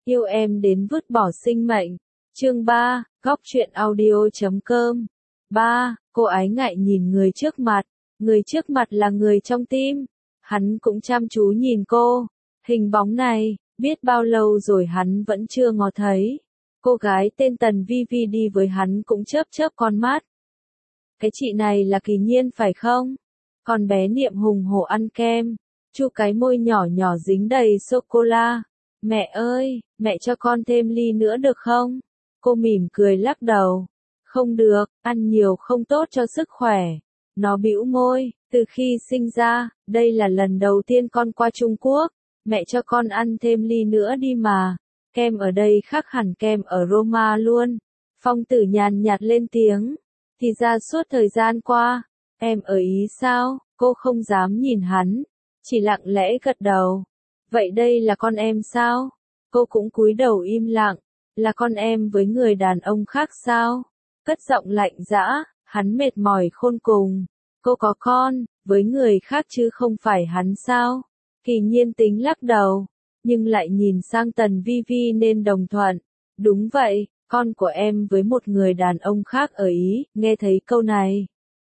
Yêu em đến vứt bỏ sinh mệnh. Chương 3, góc truyện audio.com. 3. Cô ái ngại nhìn người trước mặt. Người trước mặt là người trong tim. Hắn cũng chăm chú nhìn cô. Hình bóng này, biết bao lâu rồi hắn vẫn chưa ngó thấy. Cô gái tên Tần Vi Vi đi với hắn cũng chớp chớp con mắt. Cái chị này là Kỳ Nhiên phải không? Con bé Niệm hùng hổ ăn kem. Chu cái môi nhỏ nhỏ dính đầy sô-cô-la. Mẹ ơi, mẹ cho con thêm ly nữa được không? Cô mỉm cười lắc đầu. Không được, ăn nhiều không tốt cho sức khỏe. Nó bĩu môi, từ khi sinh ra, đây là lần đầu tiên con qua Trung Quốc. Mẹ cho con ăn thêm ly nữa đi mà. Kem ở đây khác hẳn kem ở Roma luôn. Phong Tử nhàn nhạt lên tiếng. Thì ra suốt thời gian qua, em ở Ý sao? Cô không dám nhìn hắn, chỉ lặng lẽ gật đầu. Vậy đây là con em sao? Cô cũng cúi đầu im lặng. Là con em với người đàn ông khác sao? Cất giọng lạnh dã, hắn mệt mỏi khôn cùng. Cô có con, với người khác chứ không phải hắn sao? Kỳ Nhiên tính lắc đầu, nhưng lại nhìn sang Tần Vi Vi nên đồng thuận. Đúng vậy, con của em với một người đàn ông khác ở Ý. Nghe thấy câu này,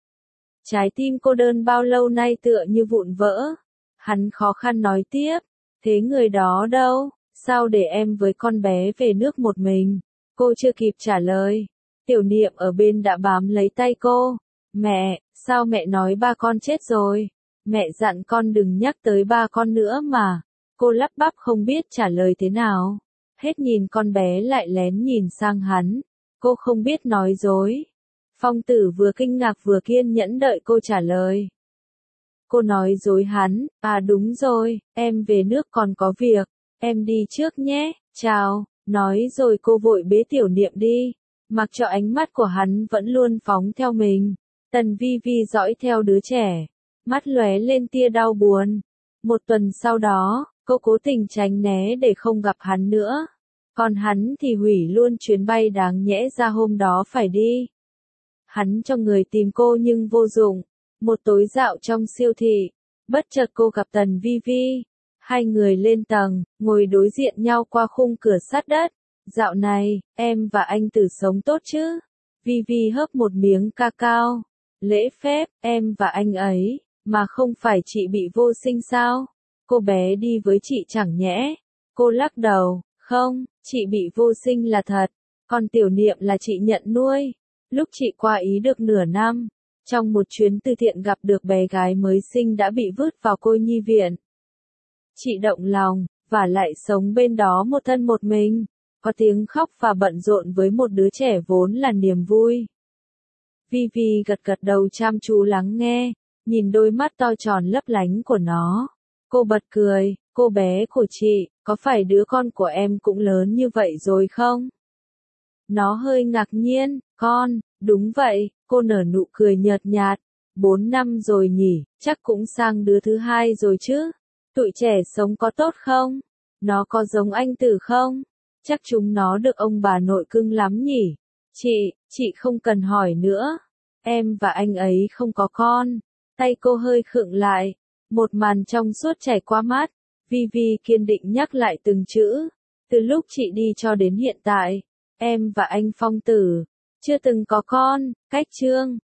trái tim cô đơn bao lâu nay tựa như vụn vỡ. Hắn khó khăn nói tiếp, thế người đó đâu? Sao để em với con bé về nước một mình? Cô chưa kịp trả lời, Tiểu Niệm ở bên đã bám lấy tay cô. Mẹ, sao mẹ nói ba con chết rồi? Mẹ dặn con đừng nhắc tới ba con nữa mà. Cô lắp bắp không biết trả lời thế nào. Hết nhìn con bé lại lén nhìn sang hắn. Cô không biết nói dối. Phong Tử vừa kinh ngạc vừa kiên nhẫn đợi cô trả lời. Cô nói dối hắn, à đúng rồi, em về nước còn có việc, em đi trước nhé, chào, nói rồi cô vội bế Tiểu Niệm đi, mặc cho ánh mắt của hắn vẫn luôn phóng theo mình. Tần Vi Vi dõi theo đứa trẻ, mắt lóe lên tia đau buồn. Một tuần sau đó, cô cố tình tránh né để không gặp hắn nữa, còn hắn thì hủy luôn chuyến bay đáng nhẽ ra hôm đó phải đi. Hắn cho người tìm cô nhưng vô dụng. Một tối dạo trong siêu thị, bất chợt cô gặp Tần Vi Vi. Hai người lên tầng, ngồi đối diện nhau qua khung cửa sắt đất. Dạo này, em và anh Tử sống tốt chứ? Vi Vi hớp một miếng cacao. Lễ phép, em và anh ấy, mà không phải chị bị vô sinh sao? Cô bé đi với chị chẳng nhẽ? Cô lắc đầu, không, chị bị vô sinh là thật, còn Tiểu Niệm là chị nhận nuôi. Lúc chị qua Ý được nửa năm, trong một chuyến từ thiện gặp được bé gái mới sinh đã bị vứt vào cô nhi viện. Chị động lòng, và lại sống bên đó một thân một mình, có tiếng khóc và bận rộn với một đứa trẻ vốn là niềm vui. Vi Vi gật gật đầu chăm chú lắng nghe, nhìn đôi mắt to tròn lấp lánh của nó. Cô bật cười, cô bé của chị, có phải đứa con của em cũng lớn như vậy rồi không? Nó hơi ngạc nhiên, con, đúng vậy, cô nở nụ cười nhợt nhạt. 4 năm rồi nhỉ, chắc cũng sang đứa thứ hai rồi chứ. Tụi trẻ sống có tốt không? Nó có giống anh Tử không? Chắc chúng nó được ông bà nội cưng lắm nhỉ? Chị không cần hỏi nữa. Em và anh ấy không có con. Tay cô hơi khựng lại. Một màn trong suốt chảy qua mắt. Vi Vi kiên định nhắc lại từng chữ. Từ lúc chị đi cho đến hiện tại, em và anh Phong Tử chưa từng có con. Cách chương